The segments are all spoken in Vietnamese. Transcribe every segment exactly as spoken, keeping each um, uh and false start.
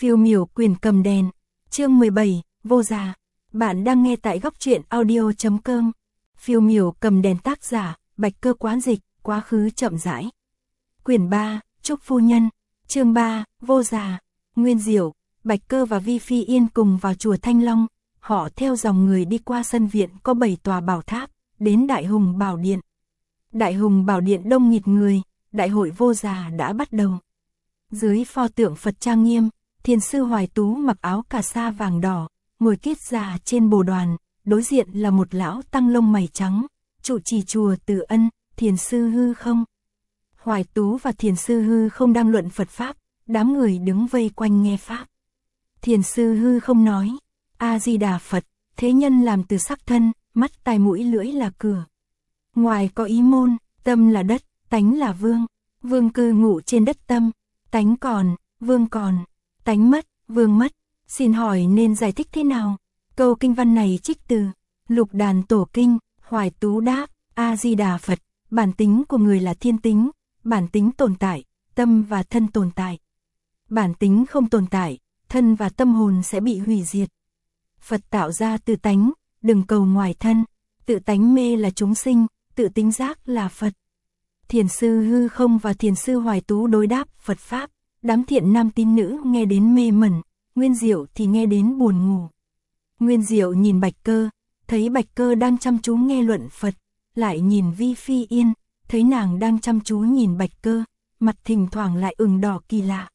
Phiêu miểu quyền cầm đèn, chương mười bảy, vô già. Bạn đang nghe tại góc truyện audio chấm com. Phiêu miểu cầm đèn, tác giả, Bạch Cơ Quán Dịch, quá khứ chậm rãi. Quyển ba, Trúc Phu Nhân, chương ba, vô già. Nguyên Diệu, Bạch Cơ và Vi Phi Yên cùng vào chùa Thanh Long, họ theo dòng người đi qua sân viện có bảy tòa bảo tháp, đến Đại Hùng Bảo Điện. Đại Hùng Bảo Điện đông nghịt người, đại hội vô già đã bắt đầu. Dưới pho tượng Phật trang nghiêm, thiền sư Hoài Tú mặc áo cà sa vàng đỏ, ngồi kiết già trên bồ đoàn, đối diện là một lão tăng lông mày trắng, trụ trì chùa Từ Ân, thiền sư Hư Không. Hoài Tú và thiền sư Hư Không đang luận Phật Pháp, đám người đứng vây quanh nghe Pháp. Thiền sư Hư Không nói, A-di-đà Phật, thế nhân làm từ sắc thân, mắt tai mũi lưỡi là cửa. Ngoài có ý môn, tâm là đất, tánh là vương, vương cư ngụ trên đất tâm, tánh còn, vương còn, tánh mất, vương mất. Xin hỏi nên giải thích thế nào? Câu kinh văn này trích từ Lục Đàn Tổ Kinh. Hoài Tú đáp, A-di-đà Phật, bản tính của người là thiên tính, bản tính tồn tại, tâm và thân tồn tại. Bản tính không tồn tại, thân và tâm hồn sẽ bị hủy diệt. Phật tạo ra tự tánh, đừng cầu ngoài thân, tự tánh mê là chúng sinh, tự tính giác là Phật. Thiền sư Hư Không và thiền sư Hoài Tú đối đáp Phật Pháp, đám thiện nam tín nữ nghe đến mê mẩn, Nguyên Diệu thì nghe đến buồn ngủ. Nguyên Diệu nhìn Bạch Cơ, thấy Bạch Cơ đang chăm chú nghe luận Phật, lại nhìn Vi Phi Yên, thấy nàng đang chăm chú nhìn Bạch Cơ, mặt thỉnh thoảng lại ửng đỏ kỳ lạ.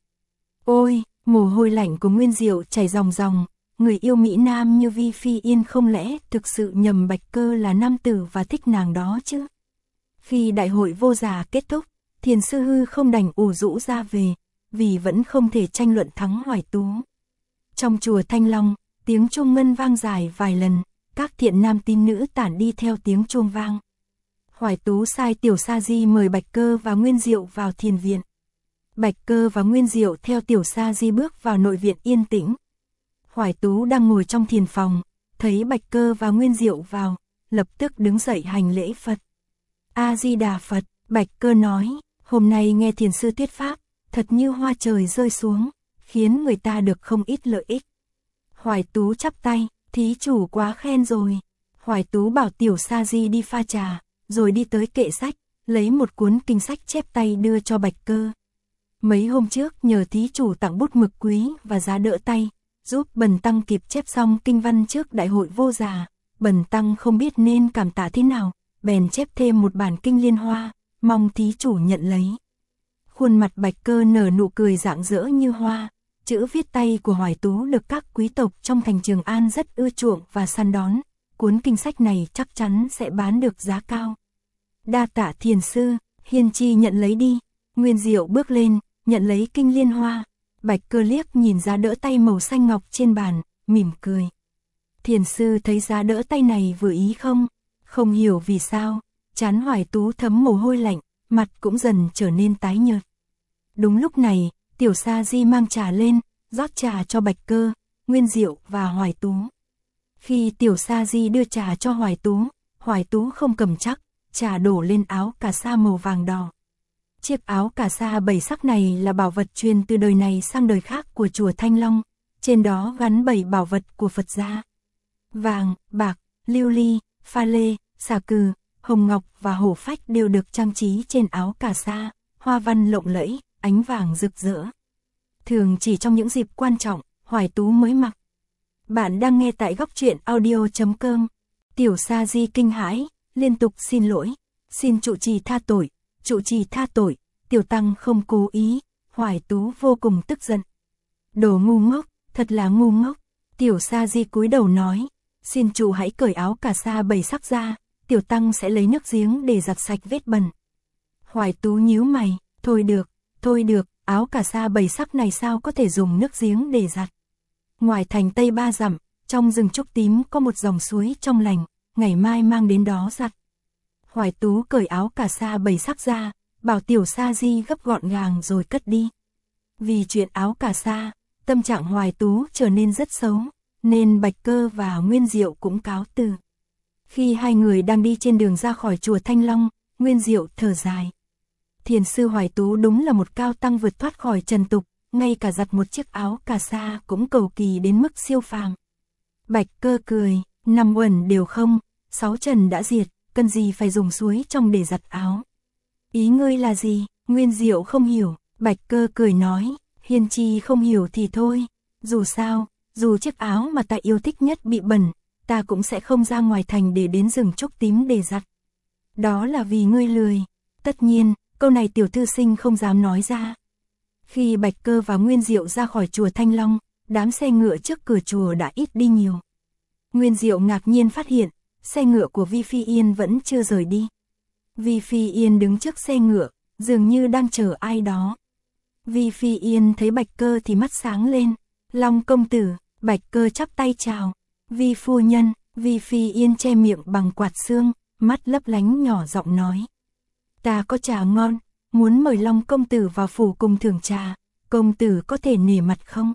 Ôi, mồ hôi lạnh của Nguyên Diệu chảy ròng ròng, người yêu Mỹ Nam như Vi Phi Yên không lẽ thực sự nhầm Bạch Cơ là nam tử và thích nàng đó chứ? Khi đại hội vô già kết thúc, thiền sư Hư Không đành ủ rũ ra về, vì vẫn không thể tranh luận thắng Hoài Tú. Trong chùa Thanh Long, tiếng chuông ngân vang dài vài lần, các thiện nam tín nữ tản đi theo tiếng chuông vang. Hoài Tú sai Tiểu Sa Di mời Bạch Cơ và Nguyên Diệu vào thiền viện. Bạch Cơ và Nguyên Diệu theo Tiểu Sa Di bước vào nội viện yên tĩnh. Hoài Tú đang ngồi trong thiền phòng, thấy Bạch Cơ và Nguyên Diệu vào, lập tức đứng dậy hành lễ Phật. A-di-đà Phật, Bạch Cơ nói, hôm nay nghe thiền sư thuyết pháp, thật như hoa trời rơi xuống, khiến người ta được không ít lợi ích. Hoài Tú chắp tay, thí chủ quá khen rồi. Hoài Tú bảo Tiểu Sa Di đi pha trà, rồi đi tới kệ sách, lấy một cuốn kinh sách chép tay đưa cho Bạch Cơ. Mấy hôm trước nhờ thí chủ tặng bút mực quý và giá đỡ tay, giúp Bần Tăng kịp chép xong kinh văn trước đại hội vô già. Bần Tăng không biết nên cảm tạ thế nào, bèn chép thêm một bản kinh liên hoa, mong thí chủ nhận lấy. Khuôn mặt Bạch Cơ nở nụ cười rạng rỡ như hoa, chữ viết tay của Hoài Tú được các quý tộc trong thành Trường An rất ưa chuộng và săn đón, cuốn kinh sách này chắc chắn sẽ bán được giá cao. Đa tạ thiền sư, hiền chi nhận lấy đi. Nguyên Diệu bước lên, nhận lấy kinh liên hoa. Bạch Cơ liếc nhìn giá đỡ tay màu xanh ngọc trên bàn, mỉm cười. Thiền sư thấy giá đỡ tay này vừa ý không? Không hiểu vì sao, trán Hoài Tú thấm mồ hôi lạnh, mặt cũng dần trở nên tái nhợt. Đúng lúc này, Tiểu Sa Di mang trà lên, rót trà cho Bạch Cơ, Nguyên Diệu và Hoài Tú. Khi Tiểu Sa Di đưa trà cho Hoài Tú, Hoài Tú không cầm chắc, trà đổ lên áo cà sa màu vàng đỏ. Chiếc áo cà sa bảy sắc này là bảo vật truyền từ đời này sang đời khác của chùa Thanh Long, trên đó gắn bảy bảo vật của Phật gia. Vàng, bạc, lưu ly, pha lê, xà cừ, hồng ngọc và hổ phách đều được trang trí trên áo cà sa, hoa văn lộng lẫy, ánh vàng rực rỡ. Thường chỉ trong những dịp quan trọng, Hoài Tú mới mặc. Bạn đang nghe tại góc truyện audio chấm com. Tiểu Sa Di kinh hãi, liên tục xin lỗi, xin trụ trì tha tội, trụ trì tha tội, tiểu tăng không cố ý. Hoài Tú vô cùng tức giận. Đồ ngu ngốc, thật là ngu ngốc. Tiểu Sa Di cúi đầu nói, xin trụ hãy cởi áo cà sa bảy sắc ra, tiểu tăng sẽ lấy nước giếng để giặt sạch vết bẩn. Hoài Tú nhíu mày, thôi được, thôi được, áo cà sa bảy sắc này sao có thể dùng nước giếng để giặt. Ngoài thành Tây Ba Dặm, trong rừng trúc tím có một dòng suối trong lành, ngày mai mang đến đó giặt. Hoài Tú cởi áo cà sa bảy sắc ra, bảo Tiểu Sa Di gấp gọn gàng rồi cất đi. Vì chuyện áo cà sa, tâm trạng Hoài Tú trở nên rất xấu, nên Bạch Cơ và Nguyên Diệu cũng cáo từ. Khi hai người đang đi trên đường ra khỏi chùa Thanh Long, Nguyên Diệu thở dài. Thiền sư Hoài Tú đúng là một cao tăng vượt thoát khỏi trần tục, ngay cả giặt một chiếc áo cà sa cũng cầu kỳ đến mức siêu phàm. Bạch Cơ cười, năm uẩn đều không, sáu trần đã diệt, cần gì phải dùng suối trong để giặt áo. Ý ngươi là gì? Nguyên Diệu không hiểu, Bạch Cơ cười nói, Hiên Chi không hiểu thì thôi, dù sao, dù chiếc áo mà ta yêu thích nhất bị bẩn, ta cũng sẽ không ra ngoài thành để đến rừng trúc tím để giặt. Đó là vì ngươi lười. Tất nhiên, câu này tiểu thư sinh không dám nói ra. Khi Bạch Cơ và Nguyên Diệu ra khỏi chùa Thanh Long, đám xe ngựa trước cửa chùa đã ít đi nhiều. Nguyên Diệu ngạc nhiên phát hiện, xe ngựa của Vi Phi Yên vẫn chưa rời đi. Vi Phi Yên đứng trước xe ngựa, dường như đang chờ ai đó. Vi Phi Yên thấy Bạch Cơ thì mắt sáng lên. Long công tử, Bạch Cơ chắp tay chào. Vi phu nhân, Vi Phi Yên che miệng bằng quạt xương, mắt lấp lánh nhỏ giọng nói. Ta có trà ngon, muốn mời Long công tử vào phủ cùng thưởng trà, công tử có thể nể mặt không?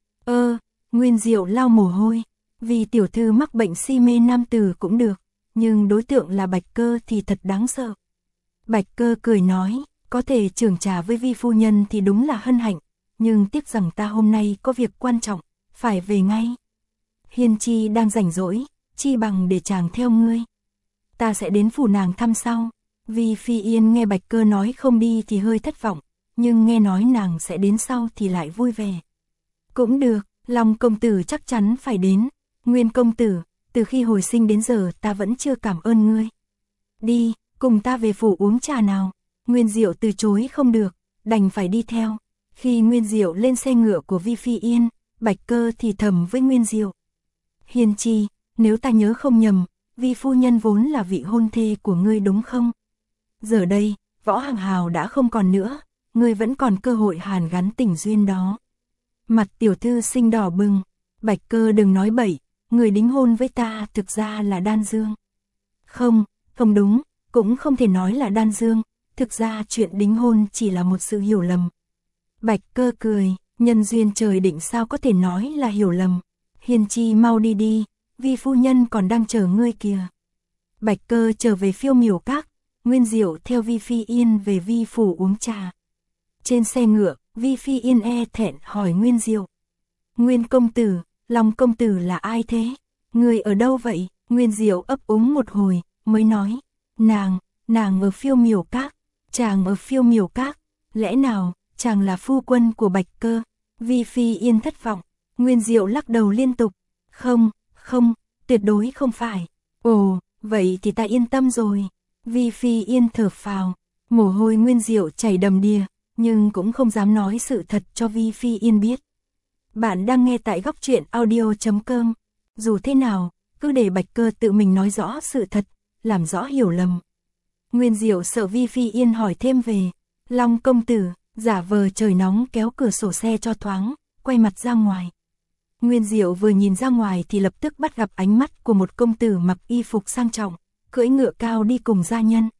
Ơ, Nguyên Diệu lau mồ hôi, vì tiểu thư mắc bệnh si mê nam tử cũng được, nhưng đối tượng là Bạch Cơ thì thật đáng sợ. Bạch Cơ cười nói, có thể chưởng trà với Vi phu nhân thì đúng là hân hạnh, nhưng tiếc rằng ta hôm nay có việc quan trọng, phải về ngay. Hiên Chi đang rảnh rỗi, chi bằng để chàng theo ngươi. Ta sẽ đến phủ nàng thăm sau. Vi Phi Yên nghe Bạch Cơ nói không đi thì hơi thất vọng, nhưng nghe nói nàng sẽ đến sau thì lại vui vẻ. Cũng được, Long công tử chắc chắn phải đến. Nguyên công tử, từ khi hồi sinh đến giờ ta vẫn chưa cảm ơn ngươi. Đi, cùng ta về phủ uống trà nào. Nguyên Diệu từ chối không được, đành phải đi theo. Khi Nguyên Diệu lên xe ngựa của Vi Phi Yên, Bạch Cơ thì thầm với Nguyên Diệu. Hiên Chi, nếu ta nhớ không nhầm, Vi phu nhân vốn là vị hôn thê của ngươi đúng không? Giờ đây, Võ Hàng Hào đã không còn nữa, ngươi vẫn còn cơ hội hàn gắn tình duyên đó. Mặt tiểu thư sinh đỏ bừng, Bạch Cơ đừng nói bậy, người đính hôn với ta thực ra là Đan Dương. Không, không đúng, cũng không thể nói là Đan Dương, thực ra chuyện đính hôn chỉ là một sự hiểu lầm. Bạch Cơ cười, nhân duyên trời định sao có thể nói là hiểu lầm. Hiên Chi mau đi đi, Vi phu nhân còn đang chờ ngươi kìa. Bạch Cơ trở về Phiêu Miểu Các, Nguyên Diệu theo Vi Phi Yên về Vi phủ uống trà. Trên xe ngựa, Vi Phi Yên e thẹn hỏi Nguyên Diệu. Nguyên công tử, Long công tử là ai thế? Người ở đâu vậy? Nguyên Diệu ấp úng một hồi, mới nói. Nàng, nàng ở Phiêu Miểu Các, chàng ở Phiêu Miểu Các, lẽ nào, chàng là phu quân của Bạch Cơ? Vi Phi Yên thất vọng, Nguyên Diệu lắc đầu liên tục. Không, không, tuyệt đối không phải. Ồ, vậy thì ta yên tâm rồi. Vi Phi Yên thở phào, mồ hôi Nguyên Diệu chảy đầm đìa, nhưng cũng không dám nói sự thật cho Vi Phi Yên biết. Bạn đang nghe tại góc truyện audio chấm com. Dù thế nào, cứ để Bạch Cơ tự mình nói rõ sự thật, làm rõ hiểu lầm. Nguyên Diệu sợ Vi Phi Yên hỏi thêm về. Long công tử, giả vờ trời nóng kéo cửa sổ xe cho thoáng, quay mặt ra ngoài. Nguyên Diệu vừa nhìn ra ngoài thì lập tức bắt gặp ánh mắt của một công tử mặc y phục sang trọng, cưỡi ngựa cao đi cùng gia nhân.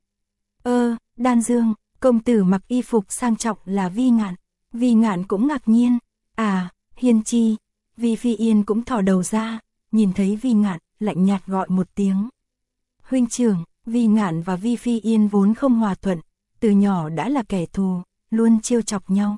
Ơ, Đan Dương, công tử mặc y phục sang trọng là Vi Ngạn. Vi Ngạn cũng ngạc nhiên. À, Hiên Chi. Vi Phi Yên cũng thò đầu ra, nhìn thấy Vi Ngạn, lạnh nhạt gọi một tiếng. Huynh trưởng, Vi Ngạn và Vi Phi Yên vốn không hòa thuận, từ nhỏ đã là kẻ thù, luôn trêu chọc nhau.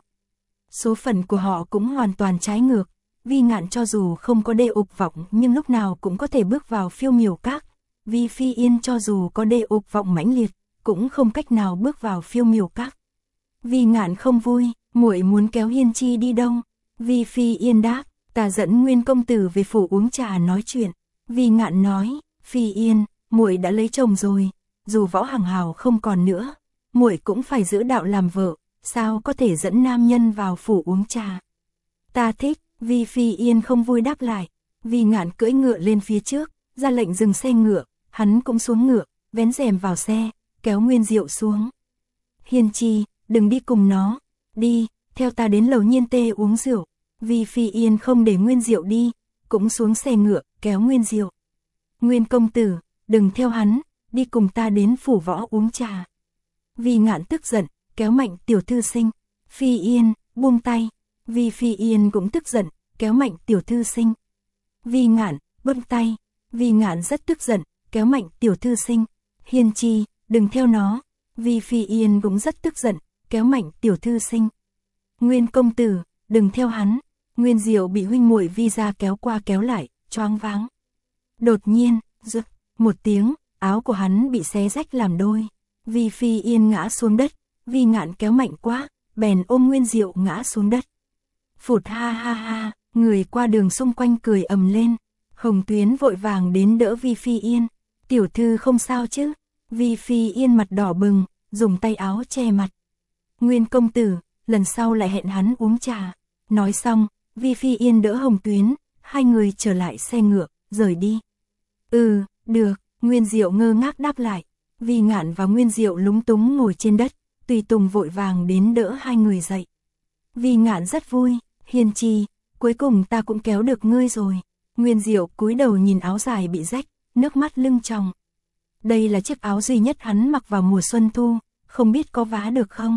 Số phận của họ cũng hoàn toàn trái ngược. Vi Ngạn cho dù không có đê ục vọng nhưng lúc nào cũng có thể bước vào Phiêu Miểu Các. Vi Phi Yên cho dù có đê ục vọng mãnh liệt, cũng không cách nào bước vào Phiêu Miểu Các. Vi Ngạn không vui, muội muốn kéo Hiên Chi đi đâu? Vi Phi Yên đáp, ta dẫn Nguyên công tử về phủ uống trà nói chuyện. Vi Ngạn nói, Phi Yên, muội đã lấy chồng rồi, dù Võ Hàng Hào không còn nữa, muội cũng phải giữ đạo làm vợ, sao có thể dẫn nam nhân vào phủ uống trà? Ta thích. Vi Phi Yên không vui đáp lại. Vi Ngạn cưỡi ngựa lên phía trước, ra lệnh dừng xe ngựa, hắn cũng xuống ngựa, vén rèm vào xe, kéo Nguyên Diệu xuống. Hiên Chi, đừng đi cùng nó, đi, theo ta đến lầu Nhiên Tê uống rượu. Vi Phi Yên không để Nguyên Diệu đi, cũng xuống xe ngựa, kéo Nguyên Diệu. Nguyên công tử, đừng theo hắn, đi cùng ta đến phủ võ uống trà. Vi Ngạn tức giận, kéo mạnh tiểu thư sinh. Phi Yên, buông tay. Vi Phi Yên cũng tức giận, kéo mạnh tiểu thư sinh. Vi Ngạn, buông tay. Vi Ngạn rất tức giận, kéo mạnh tiểu thư sinh. Hiên Chi, đừng theo nó. Vi Phi Yên cũng rất tức giận, kéo mạnh tiểu thư sinh. Nguyên công tử, đừng theo hắn. Nguyên Diệu bị huynh muội Vi gia kéo qua kéo lại, choáng váng. Đột nhiên, rực, một tiếng, áo của hắn bị xé rách làm đôi. Vi Phi Yên ngã xuống đất, Vi Ngạn kéo mạnh quá, bèn ôm Nguyên Diệu ngã xuống đất. Phụt ha ha ha, người qua đường xung quanh cười ầm lên. Hồng Tuyến vội vàng đến đỡ Vi Phi Yên. Tiểu thư không sao chứ? Vi Phi Yên mặt đỏ bừng, dùng tay áo che mặt. Nguyên công tử, lần sau lại hẹn hắn uống trà. Nói xong, Vi Phi Yên đỡ Hồng Tuyến, hai người trở lại xe ngựa, rời đi. Ừ, được, Nguyên Diệu ngơ ngác đáp lại. Vi Ngạn và Nguyên Diệu lúng túng ngồi trên đất, Tùy Tùng vội vàng đến đỡ hai người dậy. Vi Ngạn rất vui, Hiên Chi, cuối cùng ta cũng kéo được ngươi rồi. Nguyên Diệu cúi đầu nhìn áo dài bị rách, nước mắt lưng tròng. Đây là chiếc áo duy nhất hắn mặc vào mùa xuân thu, không biết có vá được không?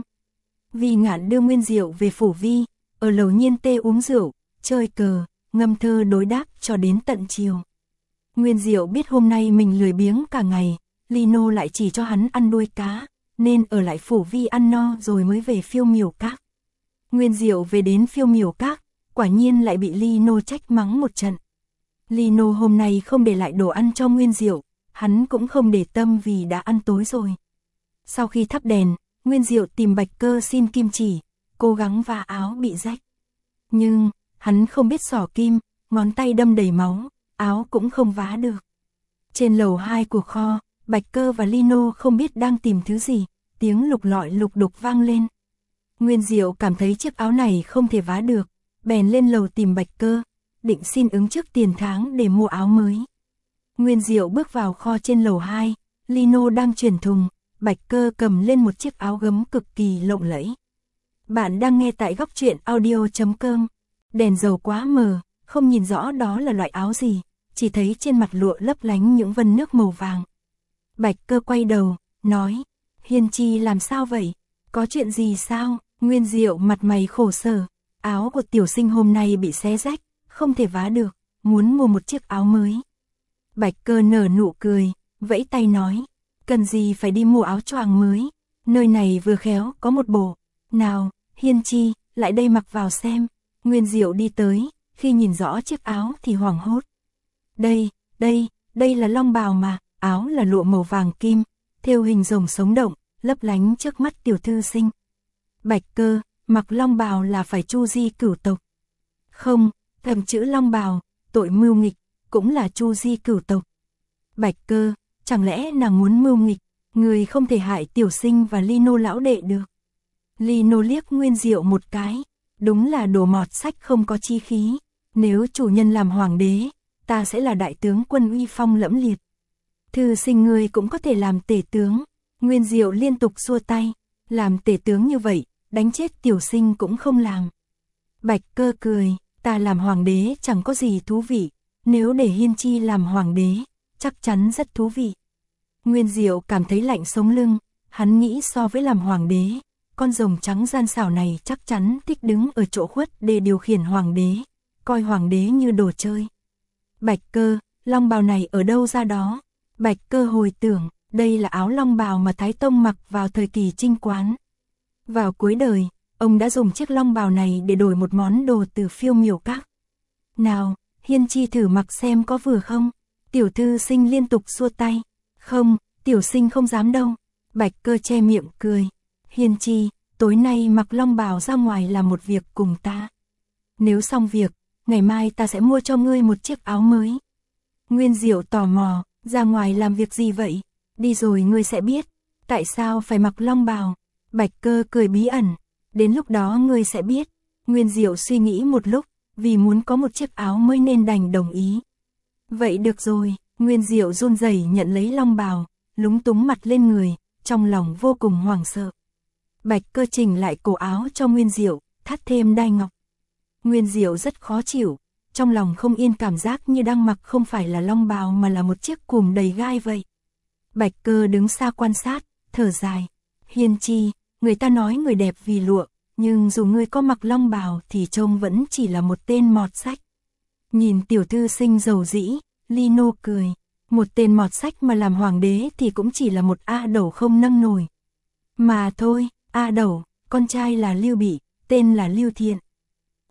Vi Ngạn đưa Nguyên Diệu về phủ Vi, ở lầu Nhiên Tê uống rượu, chơi cờ, ngâm thơ đối đáp cho đến tận chiều. Nguyên Diệu biết hôm nay mình lười biếng cả ngày, Lino lại chỉ cho hắn ăn đuôi cá, nên ở lại phủ Vi ăn no rồi mới về Phiêu Miểu Các. Nguyên Diệu về đến Phiêu Miểu Các, quả nhiên lại bị Lino trách mắng một trận. Lino hôm nay không để lại đồ ăn cho Nguyên Diệu, hắn cũng không để tâm vì đã ăn tối rồi. Sau khi thắp đèn, Nguyên Diệu tìm Bạch Cơ xin kim chỉ, cố gắng vá áo bị rách. Nhưng, hắn không biết xỏ kim, ngón tay đâm đầy máu, áo cũng không vá được. Trên lầu hai của kho, Bạch Cơ và Lino không biết đang tìm thứ gì, tiếng lục lọi lục đục vang lên. Nguyên Diệu cảm thấy chiếc áo này không thể vá được, bèn lên lầu tìm Bạch Cơ, định xin ứng trước tiền tháng để mua áo mới. Nguyên Diệu bước vào kho trên lầu hai, Lino đang chuyển thùng, Bạch Cơ cầm lên một chiếc áo gấm cực kỳ lộng lẫy. Bạn đang nghe tại góc truyện audio chấm com. Đèn dầu quá mờ, không nhìn rõ đó là loại áo gì, chỉ thấy trên mặt lụa lấp lánh những vân nước màu vàng. Bạch Cơ quay đầu, nói, Hiên Chi làm sao vậy? Có chuyện gì sao? Nguyên Diệu mặt mày khổ sở, áo của tiểu sinh hôm nay bị xé rách, không thể vá được, muốn mua một chiếc áo mới. Bạch Cơ nở nụ cười, vẫy tay nói, cần gì phải đi mua áo choàng mới, nơi này vừa khéo có một bộ. Nào, Hiên Chi, lại đây mặc vào xem. Nguyên Diệu đi tới, khi nhìn rõ chiếc áo thì hoảng hốt. Đây, đây, đây là long bào mà, áo là lụa màu vàng kim, thêu hình rồng sống động, lấp lánh trước mắt tiểu thư sinh. Bạch Cơ, mặc long bào là phải chu di cửu tộc. Không, thầm chữ long bào, tội mưu nghịch, cũng là chu di cửu tộc. Bạch Cơ, chẳng lẽ nàng muốn mưu nghịch, người không thể hại tiểu sinh và Lino lão đệ được. Lino liếc Nguyên Diệu một cái, đúng là đồ mọt sách không có chi khí, nếu chủ nhân làm hoàng đế, ta sẽ là đại tướng quân uy phong lẫm liệt. Thư sinh ngươi cũng có thể làm tể tướng. Nguyên Diệu liên tục xua tay, làm tể tướng như vậy, đánh chết tiểu sinh cũng không làm. Bạch Cơ cười, ta làm hoàng đế chẳng có gì thú vị, nếu để Hiên Chi làm hoàng đế, chắc chắn rất thú vị. Nguyên Diệu cảm thấy lạnh sống lưng, hắn nghĩ so với làm hoàng đế, con rồng trắng gian xảo này chắc chắn thích đứng ở chỗ khuất để điều khiển hoàng đế, coi hoàng đế như đồ chơi. Bạch Cơ, long bào này ở đâu ra đó? Bạch Cơ hồi tưởng, đây là áo long bào mà Thái Tông mặc vào thời kỳ Trinh Quán. Vào cuối đời, ông đã dùng chiếc long bào này để đổi một món đồ từ Phiêu Miểu Các. Nào, Hiên Chi thử mặc xem có vừa không? Tiểu thư sinh liên tục xua tay. Không, tiểu sinh không dám đâu. Bạch Cơ che miệng cười. Hiên Chi, tối nay mặc long bào ra ngoài làm một việc cùng ta. Nếu xong việc, ngày mai ta sẽ mua cho ngươi một chiếc áo mới. Nguyên Diệu tò mò, ra ngoài làm việc gì vậy? Đi rồi ngươi sẽ biết. Tại sao phải mặc long bào? Bạch Cơ cười bí ẩn. Đến lúc đó ngươi sẽ biết. Nguyên Diệu suy nghĩ một lúc, vì muốn có một chiếc áo mới nên đành đồng ý. Vậy được rồi, Nguyên Diệu run rẩy nhận lấy long bào, lúng túng mặt lên người, trong lòng vô cùng hoảng sợ. Bạch Cơ chỉnh lại cổ áo cho Nguyên Diệu, thắt thêm đai ngọc. Nguyên Diệu rất khó chịu, trong lòng không yên, cảm giác như đang mặc không phải là long bào mà là một chiếc cùm đầy gai vậy. Bạch Cơ đứng xa quan sát, thở dài. Hiên Chi, người ta nói người đẹp vì lụa, nhưng dù ngươi có mặc long bào thì trông vẫn chỉ là một tên mọt sách. Nhìn tiểu thư sinh dầu dĩ, Lino cười. Một tên mọt sách mà làm hoàng đế thì cũng chỉ là một A Đẩu không nâng nổi. Mà thôi, A Đẩu, con trai là Lưu Bị, tên là Lưu Thiện.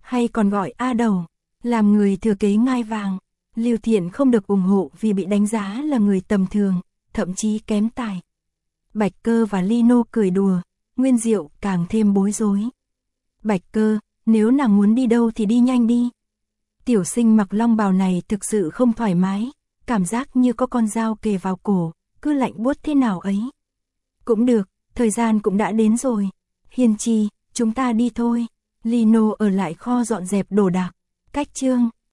hay còn gọi A Đầu, làm người thừa kế ngai vàng. Lưu Thiện không được ủng hộ vì bị đánh giá là người tầm thường, thậm chí kém tài. Bạch Cơ và Lino cười đùa, Nguyên Diệu càng thêm bối rối. Bạch Cơ, nếu nàng muốn đi đâu thì đi nhanh đi. Tiểu Sinh mặc long bào này thực sự không thoải mái, cảm giác như có con dao kề vào cổ, cứ lạnh buốt thế nào ấy. Cũng được, thời gian cũng đã đến rồi. Hiên Chi, chúng ta đi thôi. Lino ở lại kho dọn dẹp đồ đạc. Cách chương